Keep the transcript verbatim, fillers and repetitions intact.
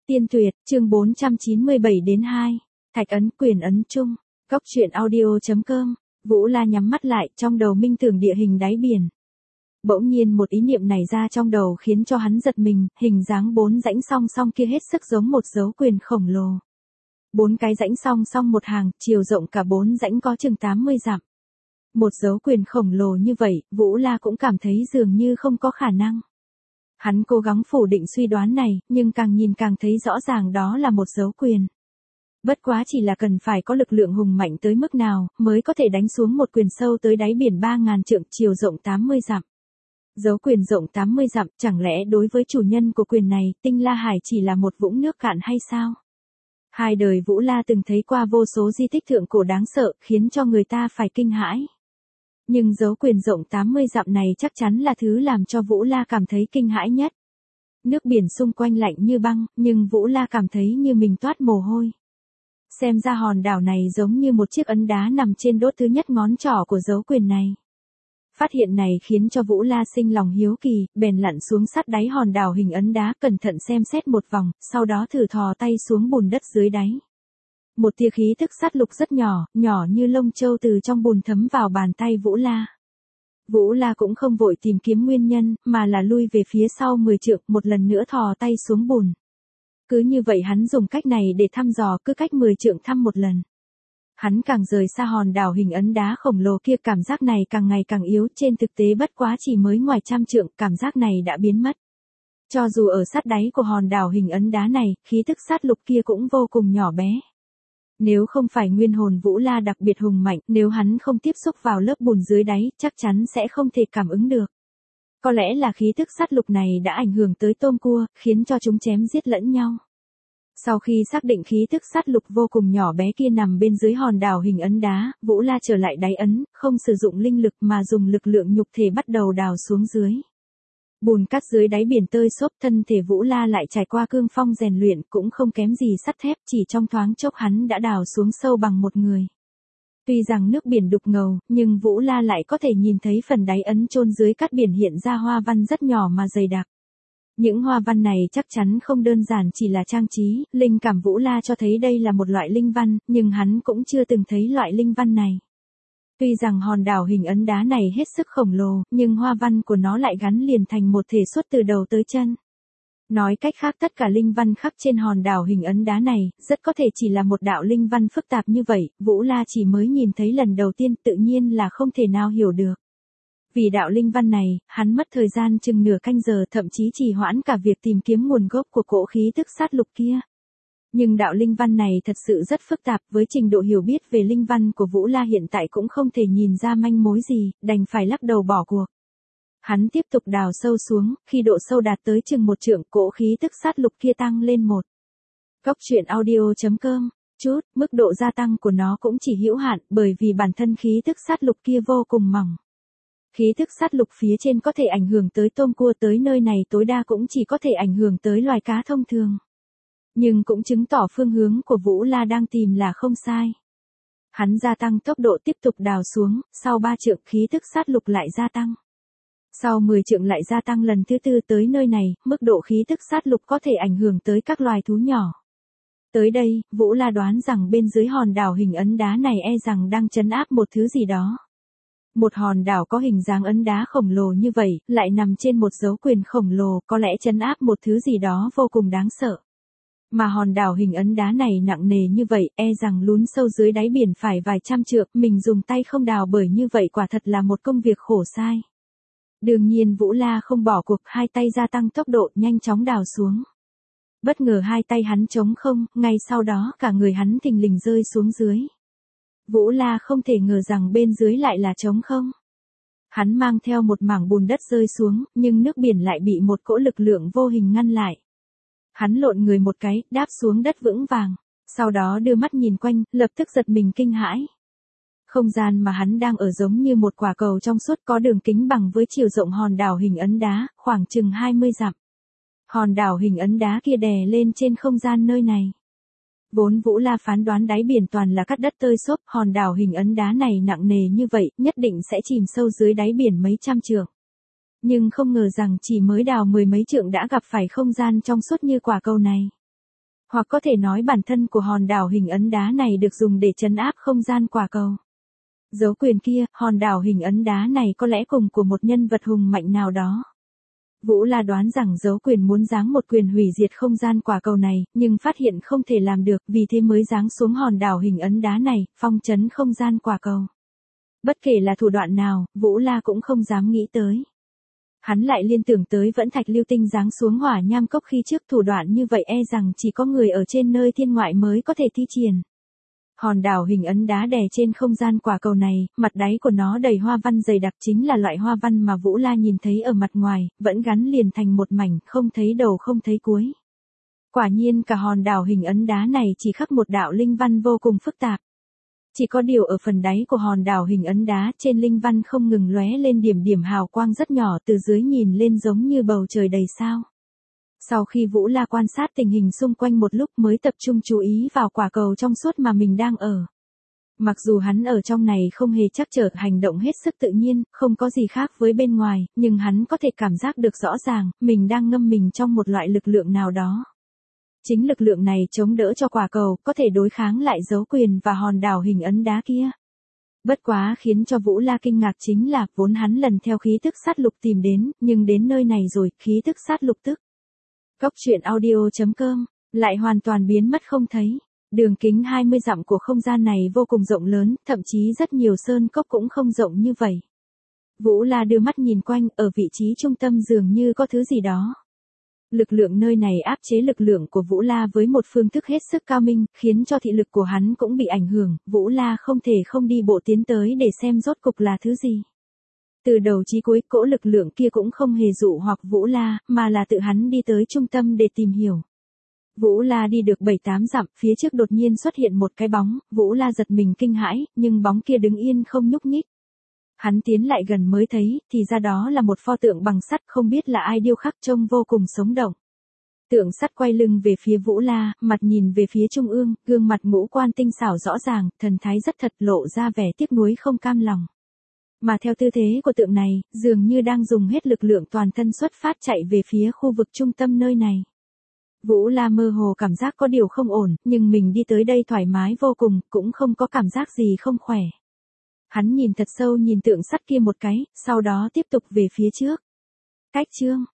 Tiên tuyệt, chương bốn trăm chín mươi bảy đến hai. Thạch ấn quyền ấn chung. Góc truyện audio.com. Vũ La nhắm mắt lại, trong đầu minh tưởng địa hình đáy biển. Bỗng nhiên một ý niệm nảy ra trong đầu khiến cho hắn giật mình, hình dáng bốn rãnh song song kia hết sức giống một dấu quyền khổng lồ. Bốn cái rãnh song song một hàng, chiều rộng cả bốn rãnh có chừng tám mươi dặm. Một dấu quyền khổng lồ như vậy, Vũ La cũng cảm thấy dường như không có khả năng. Hắn cố gắng phủ định suy đoán này, nhưng càng nhìn càng thấy rõ ràng đó là một dấu quyền. Bất quá chỉ là cần phải có lực lượng hùng mạnh tới mức nào, mới có thể đánh xuống một quyền sâu tới đáy biển ba ngàn trượng, chiều rộng tám mươi dặm. Dấu quyền rộng tám mươi dặm, chẳng lẽ đối với chủ nhân của quyền này, Tinh La Hải chỉ là một vũng nước cạn hay sao? Hai đời Vũ La từng thấy qua vô số di tích thượng cổ đáng sợ, khiến cho người ta phải kinh hãi. Nhưng dấu quyền rộng tám mươi dặm này chắc chắn là thứ làm cho Vũ La cảm thấy kinh hãi nhất. Nước biển xung quanh lạnh như băng, nhưng Vũ La cảm thấy như mình toát mồ hôi. Xem ra hòn đảo này giống như một chiếc ấn đá nằm trên đốt thứ nhất ngón trỏ của dấu quyền này. Phát hiện này khiến cho Vũ La sinh lòng hiếu kỳ, bèn lặn xuống sát đáy hòn đảo hình ấn đá, cẩn thận xem xét một vòng, sau đó thử thò tay xuống bùn đất dưới đáy. Một tia khí thức sát lục rất nhỏ, nhỏ như lông châu từ trong bùn thấm vào bàn tay Vũ La. Vũ La cũng không vội tìm kiếm nguyên nhân, mà là lui về phía sau mười trượng, một lần nữa thò tay xuống bùn. Cứ như vậy hắn dùng cách này để thăm dò, cứ cách mười trượng thăm một lần. Hắn càng rời xa hòn đảo hình ấn đá khổng lồ kia, cảm giác này càng ngày càng yếu, trên thực tế bất quá chỉ mới ngoài trăm trượng, cảm giác này đã biến mất. Cho dù ở sát đáy của hòn đảo hình ấn đá này, khí thức sát lục kia cũng vô cùng nhỏ bé. Nếu không phải nguyên hồn Vũ La đặc biệt hùng mạnh, nếu hắn không tiếp xúc vào lớp bùn dưới đáy, chắc chắn sẽ không thể cảm ứng được. Có lẽ là khí thức sát lục này đã ảnh hưởng tới tôm cua, khiến cho chúng chém giết lẫn nhau. Sau khi xác định khí thức sát lục vô cùng nhỏ bé kia nằm bên dưới hòn đảo hình ấn đá, Vũ La trở lại đáy ấn, không sử dụng linh lực mà dùng lực lượng nhục thể bắt đầu đào xuống dưới. Bùn cát dưới đáy biển tơi xốp, thân thể Vũ La lại trải qua cương phong rèn luyện, cũng không kém gì sắt thép, chỉ trong thoáng chốc hắn đã đào xuống sâu bằng một người. Tuy rằng nước biển đục ngầu, nhưng Vũ La lại có thể nhìn thấy phần đáy ấn chôn dưới cát biển hiện ra hoa văn rất nhỏ mà dày đặc. Những hoa văn này chắc chắn không đơn giản chỉ là trang trí, linh cảm Vũ La cho thấy đây là một loại linh văn, nhưng hắn cũng chưa từng thấy loại linh văn này. Tuy rằng hòn đảo hình ấn đá này hết sức khổng lồ, nhưng hoa văn của nó lại gắn liền thành một thể suốt từ đầu tới chân. Nói cách khác, tất cả linh văn khắc trên hòn đảo hình ấn đá này, rất có thể chỉ là một đạo linh văn phức tạp như vậy, Vũ La chỉ mới nhìn thấy lần đầu tiên, tự nhiên là không thể nào hiểu được. Vì đạo linh văn này, hắn mất thời gian chừng nửa canh giờ, thậm chí trì hoãn cả việc tìm kiếm nguồn gốc của cỗ khí thức sát lục kia. Nhưng đạo linh văn này thật sự rất phức tạp, với trình độ hiểu biết về linh văn của Vũ La hiện tại cũng không thể nhìn ra manh mối gì, đành phải lắc đầu bỏ cuộc. Hắn tiếp tục đào sâu xuống, khi độ sâu đạt tới chừng một trượng, cỗ khí thức sát lục kia tăng lên một. Góc truyện audio.com. Chút, mức độ gia tăng của nó cũng chỉ hữu hạn, bởi vì bản thân khí thức sát lục kia vô cùng mỏng. Khí thức sát lục phía trên có thể ảnh hưởng tới tôm cua, tới nơi này tối đa cũng chỉ có thể ảnh hưởng tới loài cá thông thường. Nhưng cũng chứng tỏ phương hướng của Vũ La đang tìm là không sai. Hắn gia tăng tốc độ tiếp tục đào xuống, sau ba trượng khí thức sát lục lại gia tăng. Sau mười trượng lại gia tăng lần thứ tư, tới nơi này, mức độ khí thức sát lục có thể ảnh hưởng tới các loài thú nhỏ. Tới đây, Vũ La đoán rằng bên dưới hòn đảo hình ấn đá này e rằng đang trấn áp một thứ gì đó. Một hòn đảo có hình dáng ấn đá khổng lồ như vậy, lại nằm trên một dấu quyền khổng lồ, có lẽ trấn áp một thứ gì đó vô cùng đáng sợ. Mà hòn đảo hình ấn đá này nặng nề như vậy, e rằng lún sâu dưới đáy biển phải vài trăm trượng, mình dùng tay không đào bởi như vậy quả thật là một công việc khổ sai. Đương nhiên Vũ La không bỏ cuộc, hai tay gia tăng tốc độ, nhanh chóng đào xuống. Bất ngờ hai tay hắn trống không, ngay sau đó cả người hắn thình lình rơi xuống dưới. Vũ La không thể ngờ rằng bên dưới lại là trống không. Hắn mang theo một mảng bùn đất rơi xuống, nhưng nước biển lại bị một cỗ lực lượng vô hình ngăn lại. Hắn lộn người một cái, đáp xuống đất vững vàng, sau đó đưa mắt nhìn quanh, lập tức giật mình kinh hãi. Không gian mà hắn đang ở giống như một quả cầu trong suốt, có đường kính bằng với chiều rộng hòn đảo hình ấn đá, khoảng chừng hai mươi dặm. Hòn đảo hình ấn đá kia đè lên trên không gian nơi này. Vốn Vũ La phán đoán đáy biển toàn là cát đất tơi xốp, hòn đảo hình ấn đá này nặng nề như vậy, nhất định sẽ chìm sâu dưới đáy biển mấy trăm trượng. Nhưng không ngờ rằng chỉ mới đào mười mấy trượng đã gặp phải không gian trong suốt như quả cầu này. Hoặc có thể nói bản thân của hòn đảo hình ấn đá này được dùng để trấn áp không gian quả cầu. Dấu quyền kia, hòn đảo hình ấn đá này có lẽ cùng của một nhân vật hùng mạnh nào đó. Vũ La đoán rằng dấu quyền muốn giáng một quyền hủy diệt không gian quả cầu này, nhưng phát hiện không thể làm được, vì thế mới giáng xuống hòn đảo hình ấn đá này, phong trấn không gian quả cầu. Bất kể là thủ đoạn nào, Vũ La cũng không dám nghĩ tới. Hắn lại liên tưởng tới vẫn thạch lưu tinh giáng xuống hỏa nham cốc khi trước, thủ đoạn như vậy e rằng chỉ có người ở trên nơi thiên ngoại mới có thể thi triển. Hòn đảo hình ấn đá đè trên không gian quả cầu này, mặt đáy của nó đầy hoa văn dày đặc, chính là loại hoa văn mà Vũ La nhìn thấy ở mặt ngoài, vẫn gắn liền thành một mảnh, không thấy đầu không thấy cuối. Quả nhiên cả hòn đảo hình ấn đá này chỉ khắc một đạo linh văn vô cùng phức tạp. Chỉ có điều ở phần đáy của hòn đảo hình ấn đá, trên linh văn không ngừng lóe lên điểm điểm hào quang rất nhỏ, từ dưới nhìn lên giống như bầu trời đầy sao. Sau khi Vũ La quan sát tình hình xung quanh một lúc mới tập trung chú ý vào quả cầu trong suốt mà mình đang ở. Mặc dù hắn ở trong này không hề trắc trở, hành động hết sức tự nhiên, không có gì khác với bên ngoài, nhưng hắn có thể cảm giác được rõ ràng, mình đang ngâm mình trong một loại lực lượng nào đó. Chính lực lượng này chống đỡ cho quả cầu, có thể đối kháng lại dấu quyền và hòn đảo hình ấn đá kia. Bất quá khiến cho Vũ La kinh ngạc chính là, vốn hắn lần theo khí tức sát lục tìm đến, nhưng đến nơi này rồi, khí tức sát lục tức. Góc truyện audio chấm com, lại hoàn toàn biến mất không thấy. Đường kính hai mươi dặm của không gian này vô cùng rộng lớn, thậm chí rất nhiều sơn cốc cũng không rộng như vậy. Vũ La đưa mắt nhìn quanh, ở vị trí trung tâm dường như có thứ gì đó. Lực lượng nơi này áp chế lực lượng của Vũ La với một phương thức hết sức cao minh, khiến cho thị lực của hắn cũng bị ảnh hưởng, Vũ La không thể không đi bộ tiến tới để xem rốt cục là thứ gì. Từ đầu chí cuối, cỗ lực lượng kia cũng không hề dụ hoặc Vũ La, mà là tự hắn đi tới trung tâm để tìm hiểu. Vũ La đi được bảy tám dặm, phía trước đột nhiên xuất hiện một cái bóng, Vũ La giật mình kinh hãi, nhưng bóng kia đứng yên không nhúc nhích. Hắn tiến lại gần mới thấy, thì ra đó là một pho tượng bằng sắt, không biết là ai điêu khắc, trông vô cùng sống động. Tượng sắt quay lưng về phía Vũ La, mặt nhìn về phía trung ương, gương mặt ngũ quan tinh xảo rõ ràng, thần thái rất thật, lộ ra vẻ tiếc nuối không cam lòng. Mà theo tư thế của tượng này, dường như đang dùng hết lực lượng toàn thân xuất phát chạy về phía khu vực trung tâm nơi này. Vũ La mơ hồ cảm giác có điều không ổn, nhưng mình đi tới đây thoải mái vô cùng, cũng không có cảm giác gì không khỏe. Hắn nhìn thật sâu nhìn tượng sắt kia một cái, sau đó tiếp tục về phía trước. Cách chương